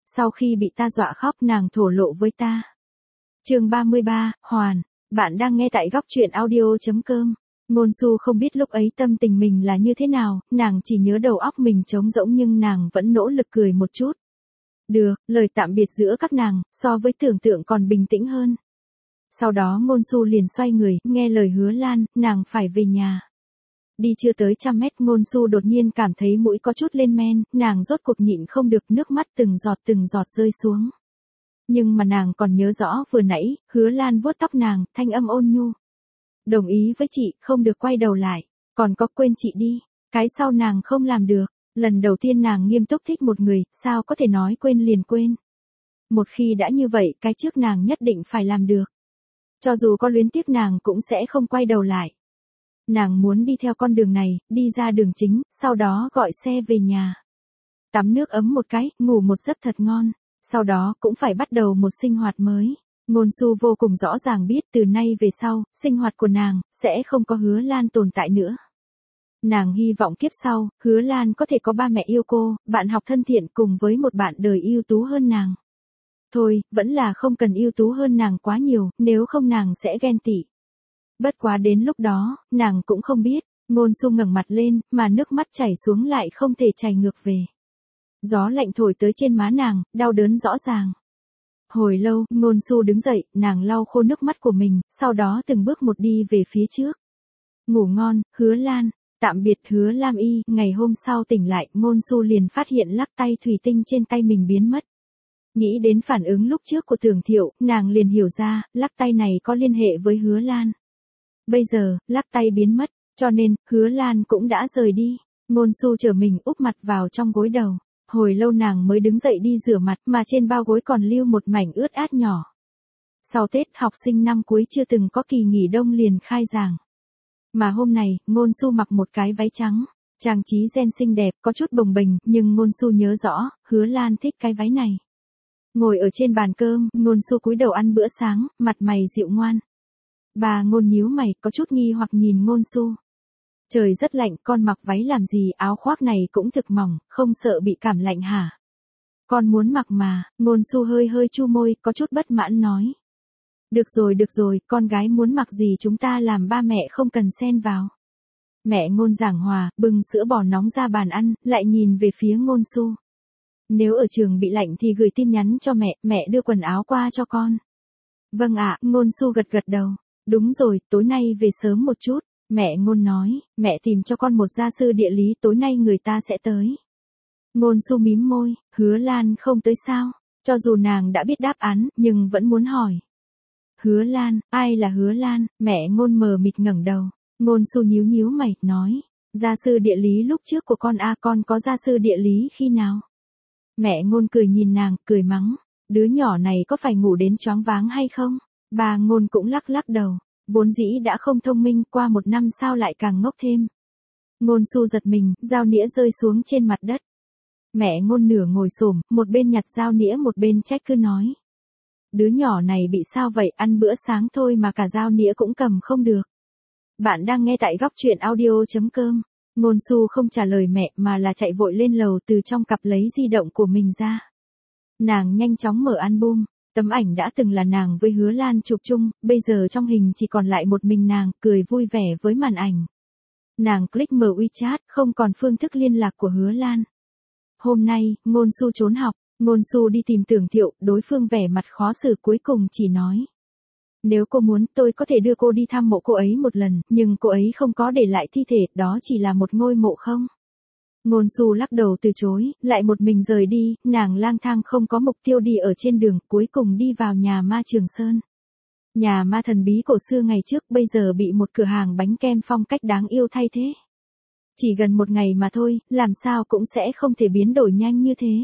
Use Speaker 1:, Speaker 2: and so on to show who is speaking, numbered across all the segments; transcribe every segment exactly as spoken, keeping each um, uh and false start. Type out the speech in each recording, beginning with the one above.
Speaker 1: Sau khi bị ta dọa khóc nàng thổ lộ với ta. Chương ba mươi ba, Hoàn, bạn đang nghe tại góc truyện audio chấm com. Ngôn Xu không biết lúc ấy tâm tình mình là như thế nào, nàng chỉ nhớ đầu óc mình trống rỗng nhưng nàng vẫn nỗ lực cười một chút. Được, lời tạm biệt giữa các nàng, so với tưởng tượng còn bình tĩnh hơn. Sau đó Ngôn Xu liền xoay người, nghe lời Hứa Lan, nàng phải về nhà. Đi chưa tới trăm mét Ngôn Xu đột nhiên cảm thấy mũi có chút lên men, nàng rốt cuộc nhịn không được nước mắt từng giọt từng giọt rơi xuống. Nhưng mà nàng còn nhớ rõ vừa nãy, Hứa Lan vuốt tóc nàng, thanh âm ôn nhu. Đồng ý với chị, không được quay đầu lại, còn có quên chị đi, cái sau nàng không làm được, lần đầu tiên nàng nghiêm túc thích một người, sao có thể nói quên liền quên. Một khi đã như vậy, cái trước nàng nhất định phải làm được. Cho dù có luyến tiếc nàng cũng sẽ không quay đầu lại. Nàng muốn đi theo con đường này, đi ra đường chính, sau đó gọi xe về nhà. Tắm nước ấm một cái, ngủ một giấc thật ngon, sau đó cũng phải bắt đầu một sinh hoạt mới. Ngôn Xu vô cùng rõ ràng biết từ nay về sau, sinh hoạt của nàng, sẽ không có Hứa Lan tồn tại nữa. Nàng hy vọng kiếp sau, Hứa Lan có thể có ba mẹ yêu cô, bạn học thân thiện cùng với một bạn đời ưu tú hơn nàng. Thôi, vẫn là không cần ưu tú hơn nàng quá nhiều, nếu không nàng sẽ ghen tị. Bất quá đến lúc đó, nàng cũng không biết, Ngôn Xu ngẩng mặt lên, mà nước mắt chảy xuống lại không thể chảy ngược về. Gió lạnh thổi tới trên má nàng, đau đớn rõ ràng. Hồi lâu, Ngôn Xu đứng dậy, nàng lau khô nước mắt của mình, sau đó từng bước một đi về phía trước. Ngủ ngon, Hứa Lan, tạm biệt Hứa Lam Y. Ngày hôm sau tỉnh lại, Ngôn Xu liền phát hiện lắc tay thủy tinh trên tay mình biến mất. Nghĩ đến phản ứng lúc trước của Tưởng Thiệu, nàng liền hiểu ra, lắc tay này có liên hệ với Hứa Lan. Bây giờ, lắc tay biến mất, cho nên, Hứa Lan cũng đã rời đi. Ngôn Xu trở mình úp mặt vào trong gối đầu. Hồi lâu nàng mới đứng dậy đi rửa mặt mà trên bao gối còn lưu một mảnh ướt át nhỏ. Sau Tết học sinh năm cuối chưa từng có kỳ nghỉ đông liền khai giảng. Mà hôm này, Ngôn Xu mặc một cái váy trắng, trang trí ren xinh đẹp, có chút bồng bềnh, nhưng Ngôn Xu nhớ rõ, Hứa Lan thích cái váy này. Ngồi ở trên bàn cơm, Ngôn Xu cúi đầu ăn bữa sáng, mặt mày dịu ngoan. Bà Ngôn nhíu mày, có chút nghi hoặc nhìn Ngôn Xu. Trời rất lạnh, con mặc váy làm gì, áo khoác này cũng thực mỏng, không sợ bị cảm lạnh hả? Con muốn mặc mà, Ngôn Xu hơi hơi chu môi, có chút bất mãn nói. Được rồi được rồi, con gái muốn mặc gì chúng ta làm ba mẹ không cần xen vào. Mẹ Ngôn giảng hòa, bưng sữa bò nóng ra bàn ăn, lại nhìn về phía Ngôn Xu. Nếu ở trường bị lạnh thì gửi tin nhắn cho mẹ, mẹ đưa quần áo qua cho con. Vâng ạ, Ngôn Xu gật gật đầu. Đúng rồi, tối nay về sớm một chút. Mẹ Ngôn nói, mẹ tìm cho con một gia sư địa lý, tối nay người ta sẽ tới. Ngôn Xu mím môi, Hứa Lan không tới sao? Cho dù nàng đã biết đáp án, nhưng vẫn muốn hỏi. Hứa Lan, ai là Hứa Lan? Mẹ Ngôn mờ mịt ngẩng đầu. Ngôn Xu nhíu nhíu mày, nói, gia sư địa lý lúc trước của con a, con có gia sư địa lý khi nào? Mẹ Ngôn cười nhìn nàng, cười mắng, đứa nhỏ này có phải ngủ đến choáng váng hay không? Bà Ngôn cũng lắc lắc đầu. Vốn dĩ đã không thông minh, qua một năm sao lại càng ngốc thêm. Ngôn Xu giật mình, dao nĩa rơi xuống trên mặt đất. Mẹ Ngôn nửa ngồi xổm, một bên nhặt dao nĩa một bên trách cứ nói. Đứa nhỏ này bị sao vậy, ăn bữa sáng thôi mà cả dao nĩa cũng cầm không được. Bạn đang nghe tại góc truyện audio chấm com. Ngôn Xu không trả lời mẹ mà là chạy vội lên lầu từ trong cặp lấy di động của mình ra. Nàng nhanh chóng mở album. Tấm ảnh đã từng là nàng với Hứa Lan chụp chung, bây giờ trong hình chỉ còn lại một mình nàng, cười vui vẻ với màn ảnh. Nàng click mở WeChat, không còn phương thức liên lạc của Hứa Lan. Hôm nay, Ngôn Xu trốn học, Ngôn Xu đi tìm Tưởng Thiệu, đối phương vẻ mặt khó xử cuối cùng chỉ nói. Nếu cô muốn, tôi có thể đưa cô đi thăm mộ cô ấy một lần, nhưng cô ấy không có để lại thi thể, đó chỉ là một ngôi mộ không. Ngôn Xu lắc đầu từ chối, lại một mình rời đi, nàng lang thang không có mục tiêu đi ở trên đường, cuối cùng đi vào nhà ma Trường Sơn. Nhà ma thần bí cổ xưa ngày trước bây giờ bị một cửa hàng bánh kem phong cách đáng yêu thay thế. Chỉ gần một ngày mà thôi, làm sao cũng sẽ không thể biến đổi nhanh như thế.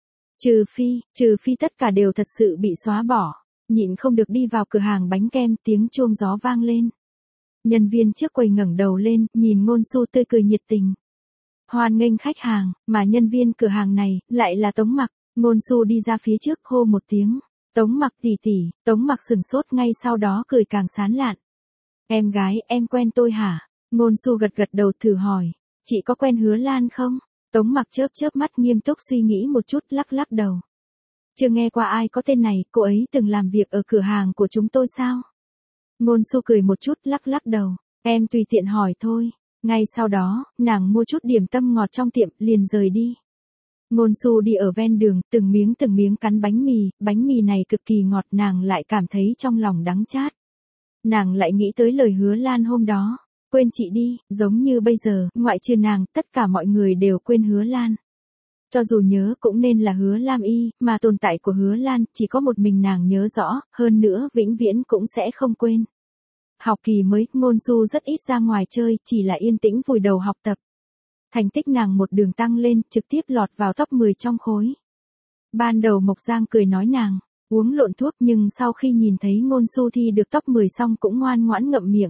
Speaker 1: Trừ phi, trừ phi tất cả đều thật sự bị xóa bỏ, nhịn không được đi vào cửa hàng bánh kem, tiếng chuông gió vang lên. Nhân viên trước quầy ngẩng đầu lên, nhìn Ngôn Xu tươi cười nhiệt tình. Hoan nghênh khách hàng, mà nhân viên cửa hàng này, lại là Tống Mặc. Ngôn Xu đi ra phía trước hô một tiếng. Tống Mặc tỷ tỷ, Tống Mặc sừng sốt ngay sau đó cười càng sán lạn. Em gái, em quen tôi hả? Ngôn Xu gật gật đầu thử hỏi. Chị có quen Hứa Lan không? Tống Mặc chớp chớp mắt nghiêm túc suy nghĩ một chút lắc lắc đầu. Chưa nghe qua ai có tên này, cô ấy từng làm việc ở cửa hàng của chúng tôi sao? Ngôn Xu cười một chút lắc lắc đầu, em tùy tiện hỏi thôi. Ngay sau đó, nàng mua chút điểm tâm ngọt trong tiệm, liền rời đi. Ngôn Xu đi ở ven đường, từng miếng từng miếng cắn bánh mì, bánh mì này cực kỳ ngọt, nàng lại cảm thấy trong lòng đắng chát. Nàng lại nghĩ tới lời Hứa Lan hôm đó, quên chị đi, giống như bây giờ, ngoại trừ nàng, tất cả mọi người đều quên Hứa Lan. Cho dù nhớ cũng nên là Hứa Lam Y, mà tồn tại của Hứa Lan, chỉ có một mình nàng nhớ rõ, hơn nữa vĩnh viễn cũng sẽ không quên. Học kỳ mới, Ngôn Xu rất ít ra ngoài chơi, chỉ là yên tĩnh vùi đầu học tập. Thành tích nàng một đường tăng lên, trực tiếp lọt vào top mười trong khối. Ban đầu Mộc Giang cười nói nàng uống lộn thuốc, nhưng sau khi nhìn thấy Ngôn Xu thi được top mười xong cũng ngoan ngoãn ngậm miệng.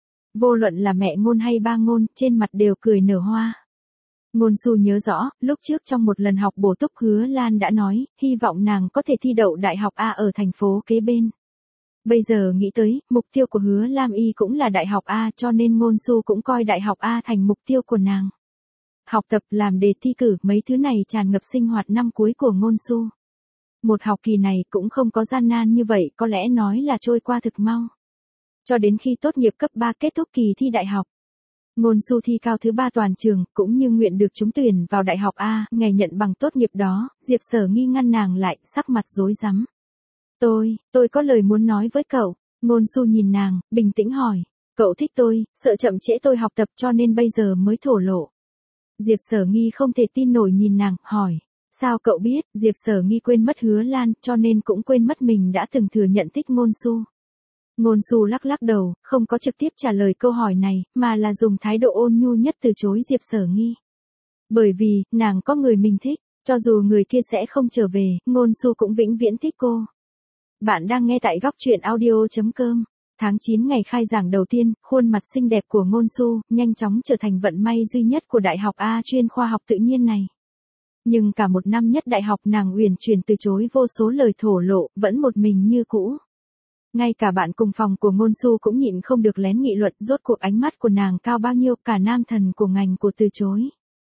Speaker 1: Vô luận là mẹ Ngôn hay ba Ngôn, trên mặt đều cười nở hoa. Ngôn Xu nhớ rõ, lúc trước trong một lần học bổ túc Hứa Lan đã nói, hy vọng nàng có thể thi đậu đại học A ở thành phố kế bên. Bây giờ nghĩ tới, mục tiêu của Hứa Lam Y cũng là đại học A, cho nên Ngôn Xu cũng coi đại học A thành mục tiêu của nàng. Học tập, làm đề thi cử, mấy thứ này tràn ngập sinh hoạt năm cuối của Ngôn Xu. Một học kỳ này cũng không có gian nan như vậy, có lẽ nói là trôi qua thực mau. Cho đến khi tốt nghiệp cấp ba kết thúc kỳ thi đại học. Ngôn Xu thi cao thứ ba toàn trường, cũng như nguyện được trúng tuyển vào đại học A, ngày nhận bằng tốt nghiệp đó, Diệp Sở Nghi ngăn nàng lại, sắc mặt rối rắm. Tôi, tôi có lời muốn nói với cậu. Ngôn Xu nhìn nàng, bình tĩnh hỏi, cậu thích tôi, sợ chậm trễ tôi học tập cho nên bây giờ mới thổ lộ. Diệp Sở Nghi không thể tin nổi nhìn nàng, hỏi, sao cậu biết? Diệp Sở Nghi quên mất Hứa Lan, cho nên cũng quên mất mình đã từng thừa nhận thích Ngôn Xu. Ngôn Xu lắc lắc đầu, không có trực tiếp trả lời câu hỏi này, mà là dùng thái độ ôn nhu nhất từ chối Diệp Sở Nghi. Bởi vì, nàng có người mình thích, cho dù người kia sẽ không trở về, Ngôn Xu cũng vĩnh viễn thích cô. Bạn đang nghe tại góc truyện audio chấm com. Tháng chín ngày khai giảng đầu tiên, khuôn mặt xinh đẹp của Ngôn Xu nhanh chóng trở thành vận may duy nhất của Đại học A chuyên khoa học tự nhiên này. Nhưng cả một năm nhất đại học nàng uyển chuyển từ chối vô số lời thổ lộ, vẫn một mình như cũ. Ngay cả bạn cùng phòng của Ngôn Xu cũng nhịn không được lén nghị luận, rốt cuộc ánh mắt của nàng cao bao nhiêu, cả nam thần của ngành của từ chối.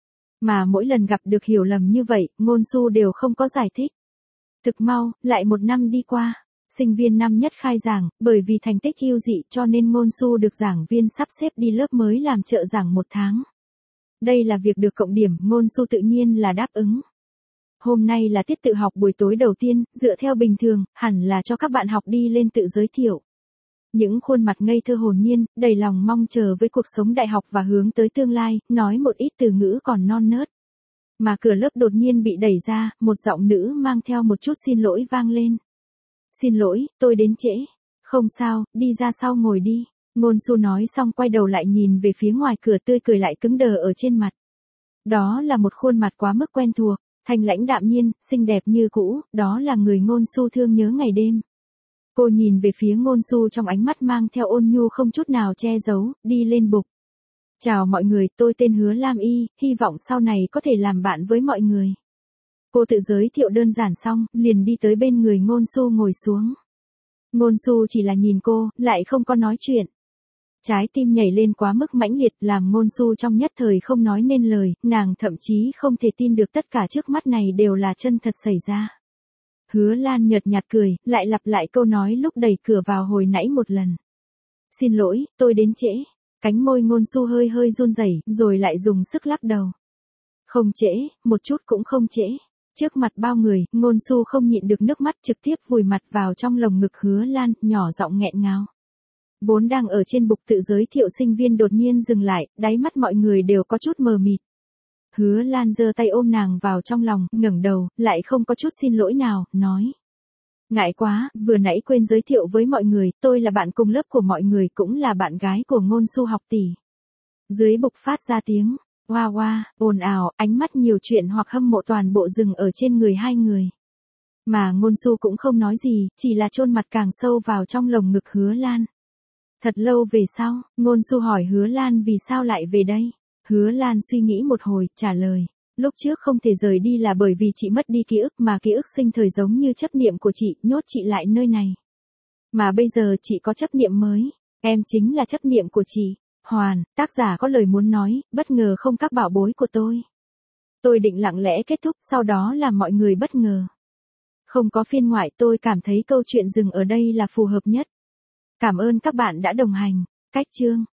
Speaker 1: Mà mỗi lần gặp được hiểu lầm như vậy, Ngôn Xu đều không có giải thích. Thực mau, lại một năm đi qua. Sinh viên năm nhất khai giảng, bởi vì thành tích ưu dị cho nên Ngôn Xu được giảng viên sắp xếp đi lớp mới làm trợ giảng một tháng. Đây là việc được cộng điểm, Ngôn Xu tự nhiên là đáp ứng. Hôm nay là tiết tự học buổi tối đầu tiên, dựa theo bình thường, hẳn là cho các bạn học đi lên tự giới thiệu. Những khuôn mặt ngây thơ hồn nhiên, đầy lòng mong chờ với cuộc sống đại học và hướng tới tương lai, nói một ít từ ngữ còn non nớt. Mà cửa lớp đột nhiên bị đẩy ra, một giọng nữ mang theo một chút xin lỗi vang lên. Xin lỗi, tôi đến trễ. Không sao, đi ra sau ngồi đi. Ngôn Xu nói xong quay đầu lại nhìn về phía ngoài cửa, tươi cười lại cứng đờ ở trên mặt. Đó là một khuôn mặt quá mức quen thuộc, thanh lãnh đạm nhiên, xinh đẹp như cũ, đó là người Ngôn Xu thương nhớ ngày đêm. Cô nhìn về phía Ngôn Xu trong ánh mắt mang theo ôn nhu không chút nào che giấu, đi lên bục. Chào mọi người, tôi tên Hứa Lam Y, hy vọng sau này có thể làm bạn với mọi người. Cô tự giới thiệu đơn giản xong, liền đi tới bên người Ngôn Xu ngồi xuống. Ngôn Xu chỉ là nhìn cô, lại không có nói chuyện. Trái tim nhảy lên quá mức mãnh liệt, làm Ngôn Xu trong nhất thời không nói nên lời, nàng thậm chí không thể tin được tất cả trước mắt này đều là chân thật xảy ra. Hứa Lan nhợt nhạt cười, lại lặp lại câu nói lúc đẩy cửa vào hồi nãy một lần. Xin lỗi, tôi đến trễ. Cánh môi Ngôn Xu hơi hơi run rẩy, rồi lại dùng sức lắc đầu. Không trễ, một chút cũng không trễ. Trước mặt bao người, Ngôn Xu không nhịn được nước mắt, trực tiếp vùi mặt vào trong lồng ngực Hứa Lan, nhỏ giọng nghẹn ngào. Vốn đang ở trên bục tự giới thiệu sinh viên đột nhiên dừng lại, đáy mắt mọi người đều có chút mờ mịt. Hứa Lan giơ tay ôm nàng vào trong lòng, ngẩng đầu, lại không có chút xin lỗi nào, nói. Ngại quá, vừa nãy quên giới thiệu với mọi người, tôi là bạn cùng lớp của mọi người, cũng là bạn gái của Ngôn Xu học tỷ. Dưới bục phát ra tiếng, oa oa, ồn ào, ánh mắt nhiều chuyện hoặc hâm mộ toàn bộ dừng ở trên người hai người. Mà Ngôn Xu cũng không nói gì, chỉ là chôn mặt càng sâu vào trong lồng ngực Hứa Lan. Thật lâu về sau, Ngôn Xu hỏi Hứa Lan vì sao lại về đây. Hứa Lan suy nghĩ một hồi, trả lời. Lúc trước không thể rời đi là bởi vì chị mất đi ký ức, mà ký ức sinh thời giống như chấp niệm của chị, nhốt chị lại nơi này. Mà bây giờ chị có chấp niệm mới. Em chính là chấp niệm của chị. Hoàn, tác giả có lời muốn nói, bất ngờ không các bảo bối của tôi. Tôi định lặng lẽ kết thúc, sau đó làm mọi người bất ngờ. Không có phiên ngoại, tôi cảm thấy câu chuyện dừng ở đây là phù hợp nhất. Cảm ơn các bạn đã đồng hành. Cách chương